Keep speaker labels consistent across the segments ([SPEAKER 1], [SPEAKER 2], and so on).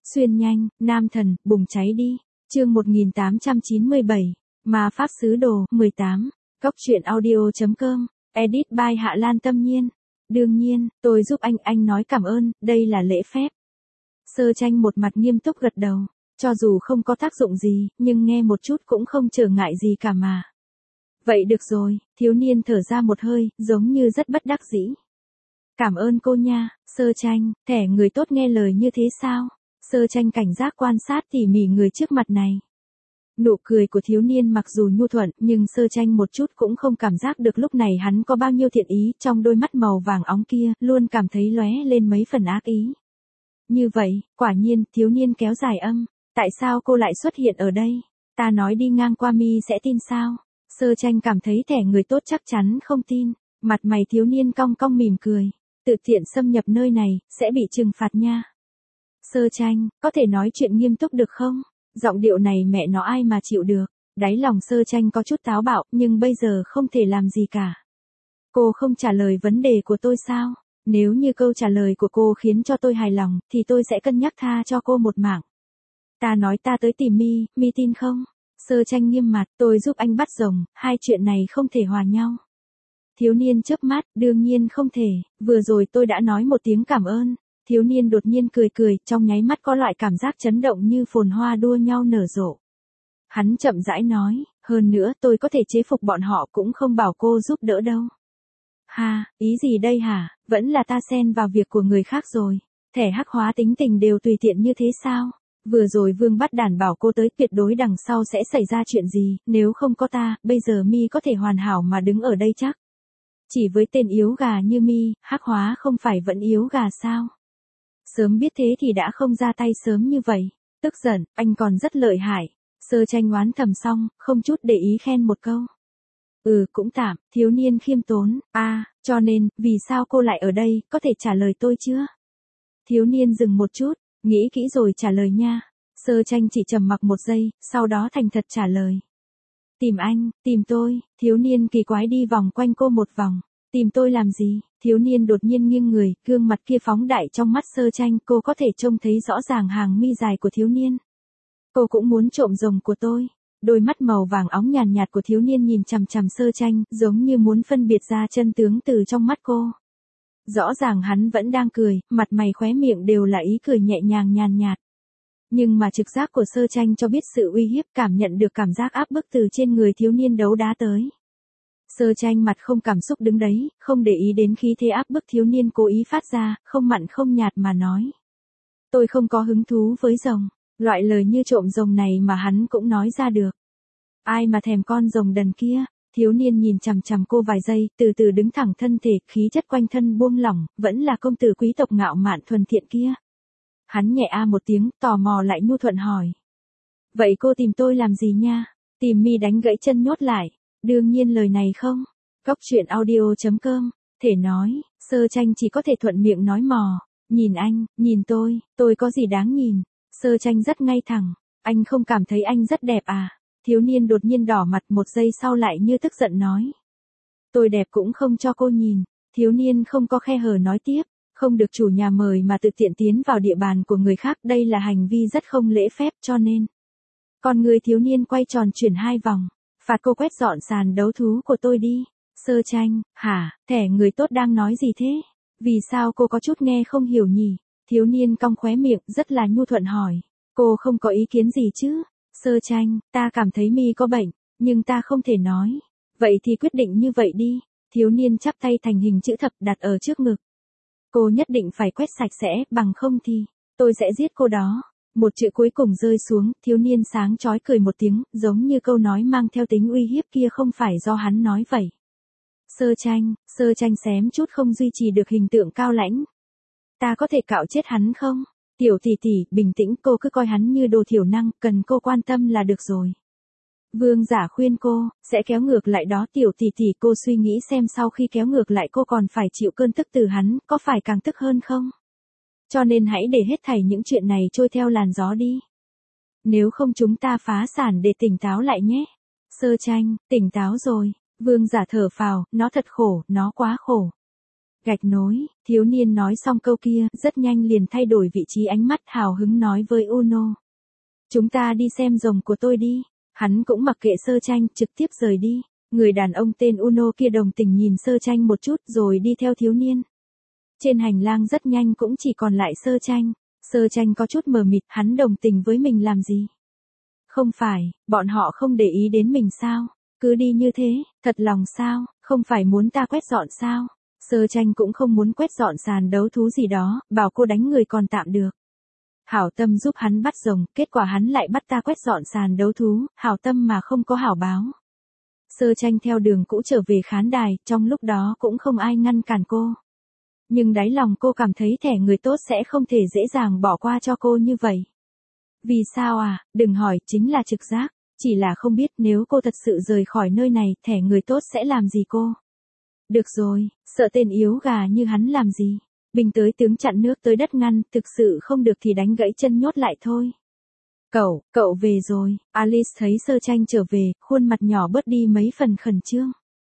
[SPEAKER 1] Xuyên nhanh, nam thần, bùng cháy đi. Chương 1897. Ma pháp sứ đồ, 18. Cóc truyện audio.com. Edit by Hạ Lan Tâm Nhiên. Đương nhiên, tôi giúp anh nói cảm ơn, đây là lễ phép. Sơ Tranh một mặt nghiêm túc gật đầu. Cho dù không có tác dụng gì, nhưng nghe một chút cũng không trở ngại gì cả mà. Vậy được rồi, thiếu niên thở ra một hơi, giống như rất bất đắc dĩ. Cảm ơn cô nha, Sơ Tranh, thẻ người tốt nghe lời như thế sao? Sơ Tranh cảnh giác quan sát tỉ mỉ người trước mặt này. Nụ cười của thiếu niên mặc dù nhu thuận, nhưng Sơ Tranh một chút cũng không cảm giác được lúc này hắn có bao nhiêu thiện ý, trong đôi mắt màu vàng óng kia, luôn cảm thấy lóe lên mấy phần ác ý. Như vậy, quả nhiên, thiếu niên kéo dài âm, tại sao cô lại xuất hiện ở đây? Ta nói đi ngang qua mi sẽ tin sao? Sơ Tranh cảm thấy thẻ người tốt chắc chắn không tin, mặt mày thiếu niên cong cong mỉm cười, tự tiện xâm nhập nơi này, sẽ bị trừng phạt nha. Sơ Tranh, có thể nói chuyện nghiêm túc được không? Giọng điệu này mẹ nó ai mà chịu được. Đáy lòng Sơ Tranh có chút táo bạo, nhưng bây giờ không thể làm gì cả. Cô không trả lời vấn đề của tôi sao? Nếu như câu trả lời của cô khiến cho tôi hài lòng, thì tôi sẽ cân nhắc tha cho cô một mạng. Ta nói ta tới tìm mi tin không? Sơ Tranh nghiêm mặt, tôi giúp anh bắt rồng, hai chuyện này không thể hòa nhau. Thiếu niên chớp mắt, đương nhiên không thể, vừa rồi tôi đã nói một tiếng cảm ơn. Thiếu niên đột nhiên cười, trong nháy mắt có loại cảm giác chấn động như phồn hoa đua nhau nở rộ. Hắn chậm rãi nói, hơn nữa tôi có thể chế phục bọn họ cũng không bảo cô giúp đỡ đâu. Ha, ý gì đây hả, vẫn là ta xen vào việc của người khác rồi. Thẻ hắc hóa tính tình đều tùy tiện như thế sao? Vừa rồi Vương Bắt Đản bảo cô tới, tuyệt đối đằng sau sẽ xảy ra chuyện gì, nếu không có ta, bây giờ mi có thể hoàn hảo mà đứng ở đây chắc. Chỉ với tên yếu gà như mi, hắc hóa không phải vẫn yếu gà sao? Sớm biết thế thì đã không ra tay sớm như vậy. Tức giận, anh còn rất lợi hại. Sơ Tranh oán thầm xong, không chút để ý khen một câu. Cũng tạm, thiếu niên khiêm tốn. Cho nên, vì sao cô lại ở đây, có thể trả lời tôi chưa? Thiếu niên dừng một chút, nghĩ kỹ rồi trả lời nha. Sơ Tranh chỉ trầm mặc một giây, sau đó thành thật trả lời. Tìm anh, tìm tôi, thiếu niên kỳ quái đi vòng quanh cô một vòng. Tìm tôi làm gì? Thiếu niên đột nhiên nghiêng người, gương mặt kia phóng đại trong mắt Sơ Tranh, cô có thể trông thấy rõ ràng hàng mi dài của thiếu niên. Cô cũng muốn trộm rồng của tôi. Đôi mắt màu vàng óng nhàn nhạt của thiếu niên nhìn chằm chằm Sơ Tranh, giống như muốn phân biệt ra chân tướng từ trong mắt cô. Rõ ràng hắn vẫn đang cười, mặt mày khóe miệng đều là ý cười nhẹ nhàng nhàn nhạt. Nhưng mà trực giác của Sơ Tranh cho biết sự uy hiếp, cảm nhận được cảm giác áp bức từ trên người thiếu niên đấu đá tới. Sơ Tranh mặt không cảm xúc đứng đấy, không để ý đến khí thế áp bức thiếu niên cố ý phát ra, không mặn không nhạt mà nói. Tôi không có hứng thú với rồng, loại lời như trộm rồng này mà hắn cũng nói ra được. Ai mà thèm con rồng đần kia, thiếu niên nhìn chằm chằm cô vài giây, từ từ đứng thẳng thân thể, khí chất quanh thân buông lỏng, vẫn là công tử quý tộc ngạo mạn thuần thiện kia. Hắn nhẹ một tiếng, tò mò lại nhu thuận hỏi. Vậy cô tìm tôi làm gì nha? Tìm mi đánh gãy chân nhốt lại. Đương nhiên lời này không. Cóc truyện audio.com. Thể nói, Sơ Tranh chỉ có thể thuận miệng nói mò. Nhìn anh, nhìn tôi có gì đáng nhìn. Sơ Tranh rất ngay thẳng. Anh không cảm thấy anh rất đẹp à? Thiếu niên đột nhiên đỏ mặt, một giây sau lại như tức giận nói. Tôi đẹp cũng không cho cô nhìn. Thiếu niên không có khe hở nói tiếp. Không được chủ nhà mời mà tự tiện tiến vào địa bàn của người khác, đây là hành vi rất không lễ phép, cho nên. Con người thiếu niên quay tròn chuyển hai vòng. Phạt cô quét dọn sàn đấu thú của tôi đi. Sơ Tranh, hả, thẻ người tốt đang nói gì thế? Vì sao cô có chút nghe không hiểu nhỉ? Thiếu niên cong khóe miệng, rất là nhu thuận hỏi. Cô không có ý kiến gì chứ? Sơ Tranh, ta cảm thấy mi có bệnh, nhưng ta không thể nói. Vậy thì quyết định như vậy đi. Thiếu niên chắp tay thành hình chữ thập đặt ở trước ngực. Cô nhất định phải quét sạch sẽ, bằng không thì, tôi sẽ giết cô đó. Một chữ cuối cùng rơi xuống, thiếu niên sáng chói cười một tiếng, giống như câu nói mang theo tính uy hiếp kia không phải do hắn nói vậy. Sơ Tranh xém chút không duy trì được hình tượng cao lãnh. Ta có thể cạo chết hắn không? Tiểu tỷ tỷ, bình tĩnh, cô cứ coi hắn như đồ thiểu năng, cần cô quan tâm là được rồi. Vương Giả khuyên cô, sẽ kéo ngược lại đó tiểu tỷ tỷ, cô suy nghĩ xem sau khi kéo ngược lại cô còn phải chịu cơn tức từ hắn, có phải càng tức hơn không? Cho nên hãy để hết thảy những chuyện này trôi theo làn gió đi. Nếu không chúng ta phá sản để tỉnh táo lại nhé. Sơ Tranh, tỉnh táo rồi. Vương Giả thở phào, nó thật khổ, nó quá khổ. Gạch nối, thiếu niên nói xong câu kia, rất nhanh liền thay đổi vị trí ánh mắt hào hứng nói với Uno. Chúng ta đi xem rồng của tôi đi. Hắn cũng mặc kệ Sơ Tranh, trực tiếp rời đi. Người đàn ông tên Uno kia đồng tình nhìn Sơ Tranh một chút rồi đi theo thiếu niên. Trên hành lang rất nhanh cũng chỉ còn lại Sơ Tranh. Sơ Tranh có chút mờ mịt, hắn đồng tình với mình làm gì? Không phải, bọn họ không để ý đến mình sao? Cứ đi như thế, thật lòng sao, không phải muốn ta quét dọn sao? Sơ Tranh cũng không muốn quét dọn sàn đấu thú gì đó, bảo cô đánh người còn tạm được. Hảo tâm giúp hắn bắt rồng, kết quả hắn lại bắt ta quét dọn sàn đấu thú, hảo tâm mà không có hảo báo. Sơ Tranh theo đường cũ trở về khán đài, trong lúc đó cũng không ai ngăn cản cô. Nhưng đáy lòng cô cảm thấy thẻ người tốt sẽ không thể dễ dàng bỏ qua cho cô như vậy. Vì sao à, đừng hỏi, chính là trực giác, chỉ là không biết nếu cô thật sự rời khỏi nơi này, thẻ người tốt sẽ làm gì cô. Được rồi, sợ tên yếu gà như hắn làm gì. Binh tới tướng chặn nước tới đất ngăn, thực sự không được thì đánh gãy chân nhốt lại thôi. Cậu về rồi, Alice thấy Sơ Tranh trở về, khuôn mặt nhỏ bớt đi mấy phần khẩn trương.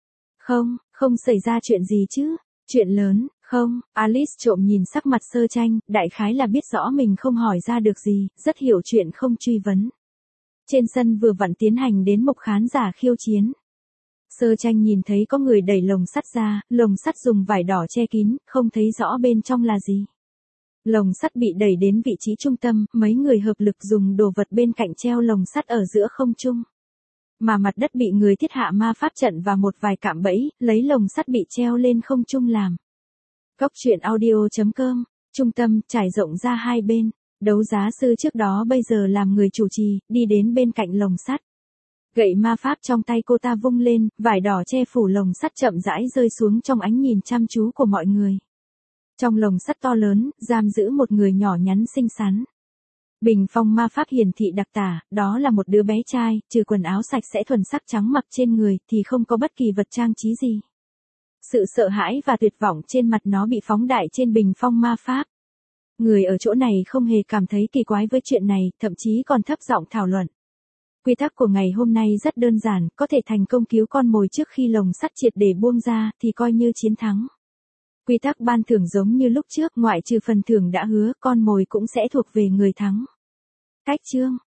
[SPEAKER 1] Không xảy ra chuyện gì chứ, chuyện lớn, không, Alice trộm nhìn sắc mặt Sơ Tranh, đại khái là biết rõ mình không hỏi ra được gì, rất hiểu chuyện không truy vấn. Trên sân vừa vặn tiến hành đến mục khán giả khiêu chiến. Sơ Tranh nhìn thấy có người đẩy lồng sắt ra, lồng sắt dùng vải đỏ che kín, không thấy rõ bên trong là gì. Lồng sắt bị đẩy đến vị trí trung tâm, mấy người hợp lực dùng đồ vật bên cạnh treo lồng sắt ở giữa không trung. Mà mặt đất bị người thiết hạ ma pháp trận và một vài cạm bẫy, lấy lồng sắt bị treo lên không trung làm. Góc truyện audio.com, trung tâm, trải rộng ra hai bên, đấu giá sư trước đó bây giờ làm người chủ trì, đi đến bên cạnh lồng sắt. Gậy ma pháp trong tay cô ta vung lên, vải đỏ che phủ lồng sắt chậm rãi rơi xuống trong ánh nhìn chăm chú của mọi người. Trong lồng sắt to lớn, giam giữ một người nhỏ nhắn xinh xắn. Bình phong ma pháp hiển thị đặc tả, đó là một đứa bé trai, trừ quần áo sạch sẽ thuần sắc trắng mặc trên người thì không có bất kỳ vật trang trí gì. Sự sợ hãi và tuyệt vọng trên mặt nó bị phóng đại trên bình phong ma pháp. Người ở chỗ này không hề cảm thấy kỳ quái với chuyện này, thậm chí còn thấp giọng thảo luận. Quy tắc của ngày hôm nay rất đơn giản, có thể thành công cứu con mồi trước khi lồng sắt triệt để buông ra thì coi như chiến thắng. Quy tắc ban thưởng giống như lúc trước, ngoại trừ phần thưởng đã hứa, con mồi cũng sẽ thuộc về người thắng. Cách chương